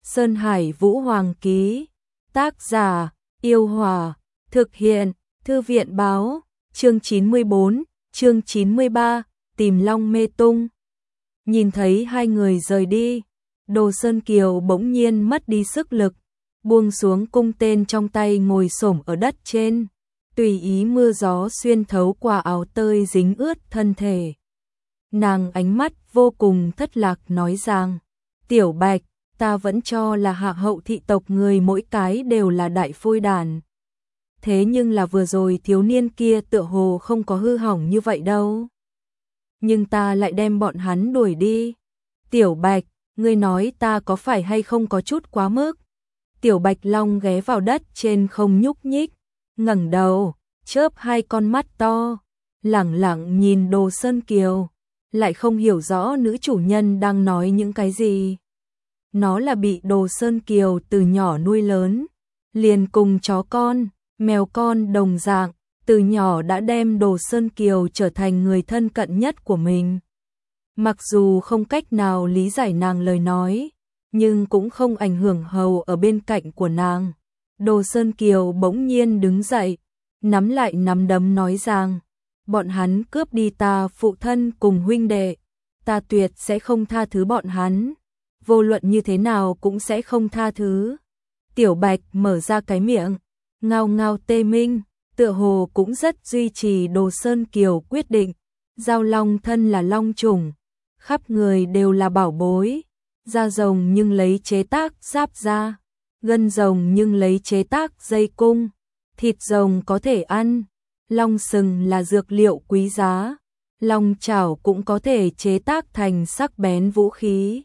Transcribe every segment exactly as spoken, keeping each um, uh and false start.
Sơn Hải Vũ Hoàng ký. Tác giả: Yêu Hòa. Thực hiện: Thư viện báo. Chương chín mươi bốn, chương chín mươi ba, tìm Long Mê Tung. Nhìn thấy hai người rời đi, Đồ Sơn Kiều bỗng nhiên mất đi sức lực, buông xuống cung tên trong tay, ngồi xổm ở đất trên, tùy ý mưa gió xuyên thấu qua áo tơi dính ướt thân thể. Nàng ánh mắt vô cùng thất lạc nói rằng: Tiểu Bạch, ta vẫn cho là hạ hậu thị tộc người mỗi cái đều là đại phôi đàn. Thế nhưng là vừa rồi thiếu niên kia tựa hồ không có hư hỏng như vậy đâu. Nhưng ta lại đem bọn hắn đuổi đi. Tiểu Bạch, ngươi nói ta có phải hay không có chút quá mức? Tiểu Bạch Long ghé vào đất trên không nhúc nhích, ngẩng đầu, chớp hai con mắt to, lẳng lặng nhìn Đồ Sơn Kiều, lại không hiểu rõ nữ chủ nhân đang nói những cái gì. Nó là bị Đồ Sơn Kiều từ nhỏ nuôi lớn, liền cùng chó con, mèo con đồng dạng, từ nhỏ đã đem Đồ Sơn Kiều trở thành người thân cận nhất của mình. Mặc dù không cách nào lý giải nàng lời nói, nhưng cũng không ảnh hưởng hầu ở bên cạnh của nàng. Đồ Sơn Kiều bỗng nhiên đứng dậy, nắm lại nắm đấm nói rằng: bọn hắn cướp đi ta phụ thân cùng huynh đệ, ta tuyệt sẽ không tha thứ bọn hắn, vô luận như thế nào cũng sẽ không tha thứ. Tiểu Bạch mở ra cái miệng, ngao ngao tê minh, tựa hồ cũng rất duy trì Đồ Sơn Kiều quyết định. Giao long thân là long trùng, khắp người đều là bảo bối, da rồng nhưng lấy chế tác giáp da, gân rồng nhưng lấy chế tác dây cung, thịt rồng có thể ăn, long sừng là dược liệu quý giá, long chảo cũng có thể chế tác thành sắc bén vũ khí.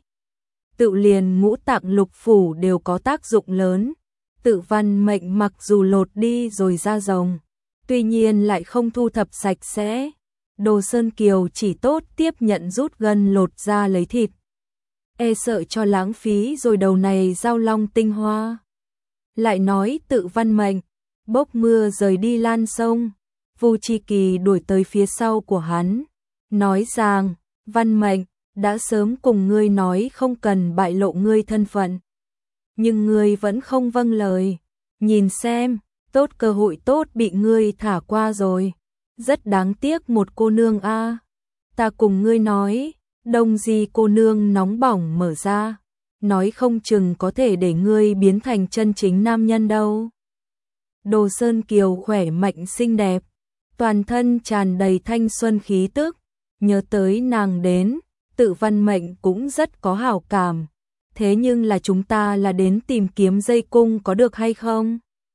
Tự liền ngũ tạng lục phủ đều có tác dụng lớn. Tự văn mệnh mặc dù lột đi rồi da rồng, tuy nhiên lại không thu thập sạch sẽ. Đồ Sơn Kiều chỉ tốt tiếp nhận rút gân lột da lấy thịt, e sợ cho lãng phí rồi đầu này giao long tinh hoa. Lại nói tự văn mệnh, bốc mưa rời đi lan sông, Vu Chi Kỳ đuổi tới phía sau của hắn, nói rằng: văn mệnh, đã sớm cùng ngươi nói không cần bại lộ ngươi thân phận, nhưng ngươi vẫn không vâng lời, nhìn xem, tốt cơ hội tốt bị ngươi thả qua rồi, rất đáng tiếc một cô nương a. À. Ta cùng ngươi nói, Đông Di cô nương nóng bỏng mở ra, nói không chừng có thể để ngươi biến thành chân chính nam nhân đâu. Đồ Sơn Kiều khỏe mạnh xinh đẹp, toàn thân tràn đầy thanh xuân khí tức, nhớ tới nàng đến, tự văn mệnh cũng rất có hảo cảm. Thế nhưng là chúng ta là đến tìm kiếm dây cung có được hay không?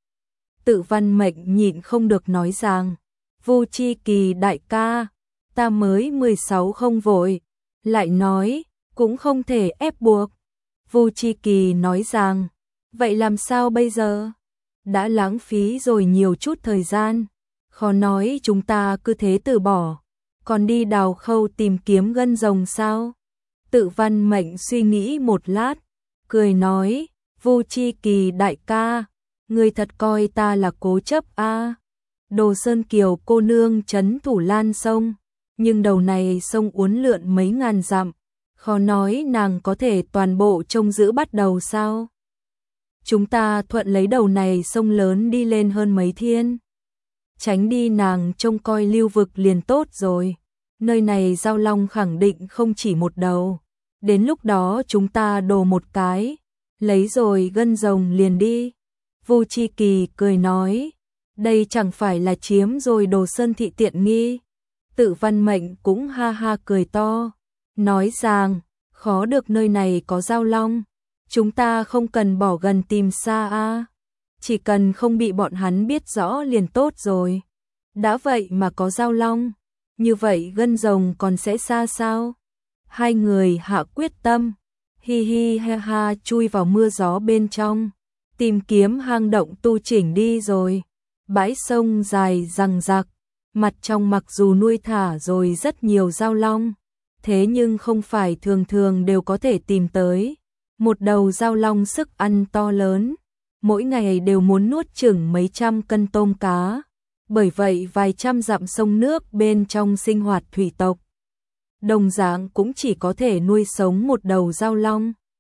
Tự văn mệnh nhịn không được nói rằng: Vu Chi Kỳ đại ca, ta mới mười sáu không vội. Lại nói, cũng không thể ép buộc. Vu Chi Kỳ nói rằng: vậy làm sao bây giờ? Đã lãng phí rồi nhiều chút thời gian, khó nói chúng ta cứ thế từ bỏ, còn đi đào khâu tìm kiếm gân rồng sao? Tự văn mệnh suy nghĩ một lát, cười nói: Vu Chi Kỳ đại ca, ngươi thật coi ta là cố chấp a? À. Đồ Sơn Kiều cô nương trấn thủ lan sông, nhưng đầu này sông uốn lượn mấy ngàn dặm, khó nói nàng có thể toàn bộ trông giữ bắt đầu sao? Chúng ta thuận lấy đầu này sông lớn đi lên hơn mấy thiên, tránh đi nàng trông coi lưu vực liền tốt rồi. Nơi này giao long khẳng định không chỉ một đầu, đến lúc đó chúng ta đồ một cái, lấy rồi gân rồng liền đi. Vu Chi Kỳ cười nói: đây chẳng phải là chiếm rồi Đồ Sơn thị tiện nghi. Tự văn mệnh cũng ha ha cười to, nói rằng: khó được nơi này có giao long, chúng ta không cần bỏ gần tìm xa a, chỉ cần không bị bọn hắn biết rõ liền tốt rồi. Đã vậy mà có giao long, như vậy gân rồng còn sẽ xa sao? Hai người hạ quyết tâm, hi hi ha ha chui vào mưa gió bên trong, tìm kiếm hang động tu chỉnh đi rồi. Bãi sông dài rằng rặc, mặt trong mặc dù nuôi thả rồi rất nhiều giao long, thế nhưng không phải thường thường đều có thể tìm tới. Một đầu giao long sức ăn to lớn, mỗi ngày đều muốn nuốt chừng mấy trăm cân tôm cá. Bởi vậy vài trăm dặm sông nước bên trong sinh hoạt thủy tộc, đồng dạng cũng chỉ có thể nuôi sống một đầu giao long.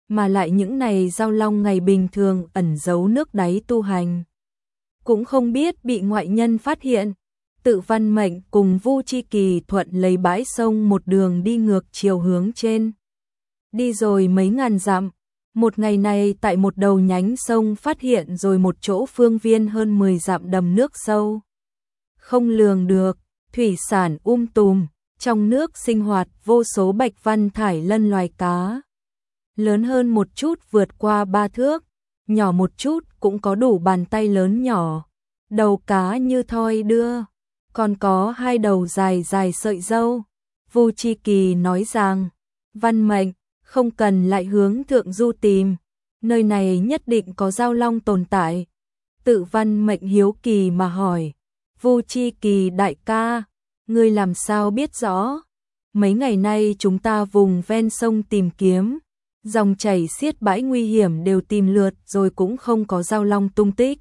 mà lại những này giao long ngày bình thường ẩn giấu nước đáy tu hành. Cũng không biết bị ngoại nhân phát hiện. Tự Văn Mệnh cùng Vu Chi Kỳ thuận lấy bãi sông một đường đi ngược chiều hướng trên. Đi rồi mấy ngàn dặm, một ngày này tại một đầu nhánh sông phát hiện rồi một chỗ phương viên hơn mười dặm đầm nước sâu. Không lường được, thủy sản um tùm, trong nước sinh hoạt vô số bạch văn thải lân loài cá. Lớn hơn một chút vượt qua ba thước, nhỏ một chút cũng có đủ bàn tay lớn nhỏ. Đầu cá như thoi đưa, còn có hai đầu dài dài sợi râu. Vu Chi Kỳ nói rằng, Văn Mệnh, không cần lại hướng thượng du tìm, nơi này nhất định có giao long tồn tại. Tự Văn Mệnh hiếu kỳ mà hỏi, Vu Chi Kỳ đại ca, ngươi làm sao biết rõ? Mấy ngày nay chúng ta vùng ven sông tìm kiếm, dòng chảy xiết bãi nguy hiểm đều tìm lượt rồi cũng không có giao long tung tích.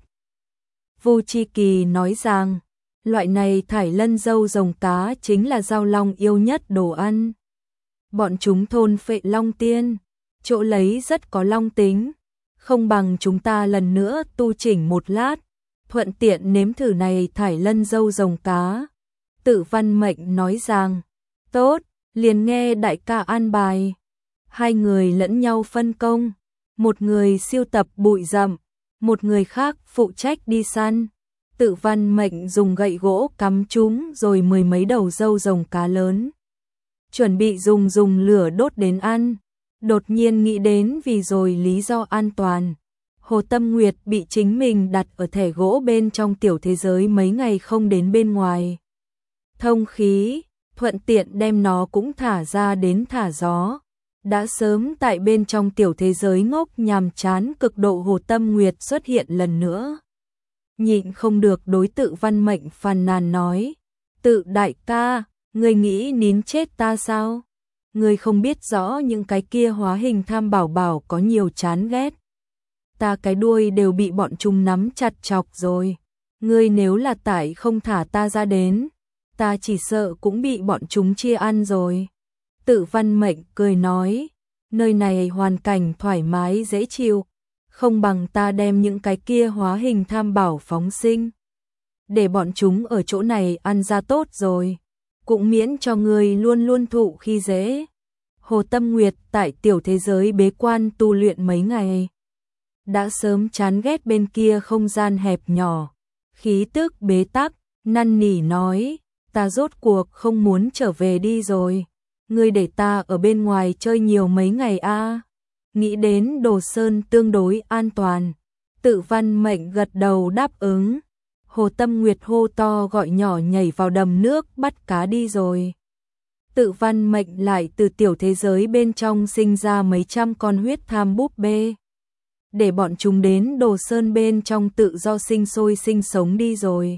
Vu Chi Kỳ nói rằng, loại này thải lân râu rồng cá chính là giao long yêu nhất đồ ăn. Bọn chúng thôn phệ long tiên, chỗ lấy rất có long tính, không bằng chúng ta lần nữa tu chỉnh một lát, thuận tiện nếm thử này thải lân râu rồng cá. Tự Văn Mệnh nói rằng, tốt, liền nghe đại ca an bài. Hai người lẫn nhau phân công, một người siêu tập bụi rậm, một người khác phụ trách đi săn. Tự Văn Mệnh dùng gậy gỗ cắm chúng rồi mười mấy đầu râu rồng cá lớn. Chuẩn bị dùng dùng lửa đốt đến ăn. Đột nhiên nghĩ đến vì rồi lý do an toàn. Hồ Tâm Nguyệt bị chính mình đặt ở thẻ gỗ bên trong tiểu thế giới mấy ngày không đến bên ngoài. Thông khí, thuận tiện đem nó cũng thả ra đến thả gió. Đã sớm tại bên trong tiểu thế giới ngốc nhàm chán cực độ Hồ Tâm Nguyệt xuất hiện lần nữa. Nhịn không được đối Tự Văn Mệnh phàn nàn nói, Tự đại ca, ngươi nghĩ nín chết ta sao? Ngươi không biết rõ những cái kia hóa hình tham bảo bảo có nhiều chán ghét. Ta cái đuôi đều bị bọn chúng nắm chặt chọc rồi. Ngươi nếu là tại không thả ta ra đến, ta chỉ sợ cũng bị bọn chúng chia ăn rồi. Tự Văn Mệnh cười nói, nơi này hoàn cảnh thoải mái dễ chịu, không bằng ta đem những cái kia hóa hình tham bảo phóng sinh. Để bọn chúng ở chỗ này ăn ra tốt rồi, cũng miễn cho ngươi luôn luôn thụ khi dễ. Hồ Tâm Nguyệt tại tiểu thế giới bế quan tu luyện mấy ngày. Đã sớm chán ghét bên kia không gian hẹp nhỏ, khí tức bế tắc, năn nỉ nói, ta rốt cuộc không muốn trở về đi rồi. Ngươi để ta ở bên ngoài chơi nhiều mấy ngày a. À? Nghĩ đến Đồ Sơn tương đối an toàn. Tự Văn Mệnh gật đầu đáp ứng. Hồ Tâm Nguyệt hô to gọi nhỏ nhảy vào đầm nước bắt cá đi rồi. Tự Văn Mệnh lại từ tiểu thế giới bên trong sinh ra mấy trăm con huyết tham búp bê. Để bọn chúng đến Đồ Sơn bên trong tự do sinh sôi sinh sống đi rồi.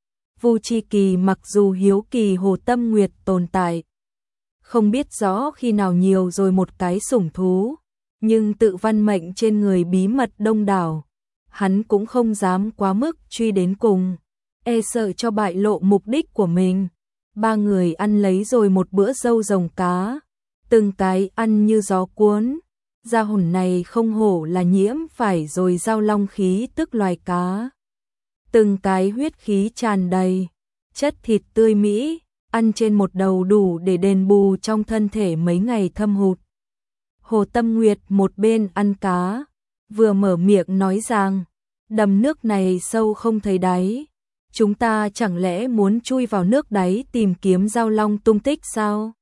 Vu Chi Kỳ mặc dù hiếu kỳ Hồ Tâm Nguyệt tồn tại, không biết rõ khi nào nhiều rồi một cái sủng thú, nhưng Tự Văn Mệnh trên người bí mật đông đảo, hắn cũng không dám quá mức truy đến cùng, e sợ cho bại lộ mục đích của mình. Ba người ăn lấy rồi một bữa râu rồng cá, từng cái ăn như gió cuốn. Gia hồn này không hổ là nhiễm phải rồi giao long khí tức loài cá. Từng cái huyết khí tràn đầy, chất thịt tươi mỹ, ăn trên một đầu đủ để đền bù trong thân thể mấy ngày thâm hụt. Hồ Tâm Nguyệt một bên ăn cá, vừa mở miệng nói rằng, đầm nước này sâu không thấy đáy. Chúng ta chẳng lẽ muốn chui vào nước đáy tìm kiếm giao long tung tích sao?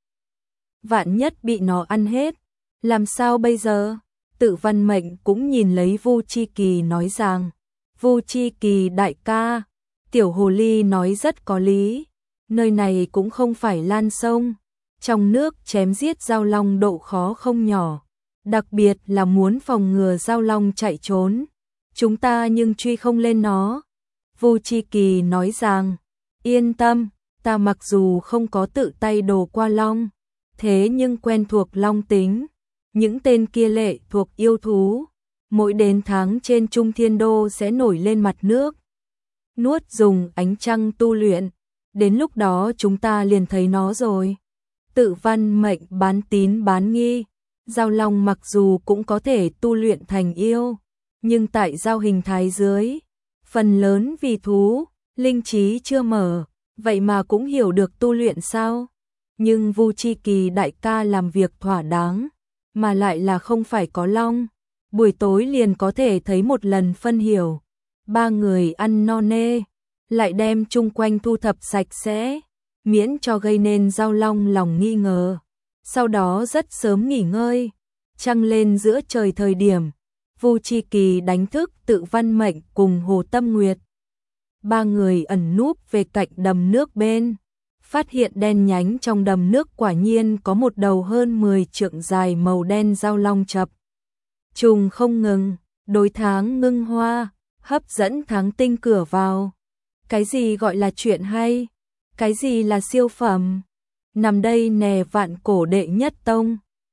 Vạn nhất bị nó ăn hết, làm sao bây giờ? Tự Văn Mệnh cũng nhìn lấy Vu Chi Kỳ nói rằng, Vu Chi Kỳ đại ca, tiểu hồ ly nói rất có lý, nơi này cũng không phải lan sông, trong nước chém giết giao long độ khó không nhỏ, đặc biệt là muốn phòng ngừa giao long chạy trốn, chúng ta nhưng truy không lên nó. Vu Chi Kỳ nói rằng, yên tâm, ta mặc dù không có tự tay đồ qua long, thế nhưng quen thuộc long tính. Những tên kia lệ thuộc yêu thú, mỗi đến tháng trên Trung Thiên Đô sẽ nổi lên mặt nước. Nuốt dùng ánh trăng tu luyện, đến lúc đó chúng ta liền thấy nó rồi. Tự Văn Mệnh bán tín bán nghi, Giao long mặc dù cũng có thể tu luyện thành yêu, nhưng tại giao hình thái dưới, phần lớn vì thú, linh trí chưa mở, vậy mà cũng hiểu được tu luyện sao? Nhưng Vu Chi Kỳ đại ca làm việc thỏa đáng, mà lại là không phải có long, buổi tối liền có thể thấy một lần phân hiểu. Ba người ăn no nê, lại đem chung quanh thu thập sạch sẽ, miễn cho gây nên giao long lòng nghi ngờ. Sau đó rất sớm nghỉ ngơi, trăng lên giữa trời thời điểm, Vu Chi Kỳ đánh thức Tự Văn Mệnh cùng Hồ Tâm Nguyệt. Ba người ẩn núp về cạnh đầm nước bên, phát hiện đen nhánh trong đầm nước quả nhiên có một đầu hơn mười trượng dài màu đen giao long chập trùng không ngừng, đối tháng ngưng hoa, hấp dẫn tháng tinh cửa vào. Cái gì gọi là chuyện hay? Cái gì là siêu phẩm? Nằm đây nè vạn cổ đệ nhất tông.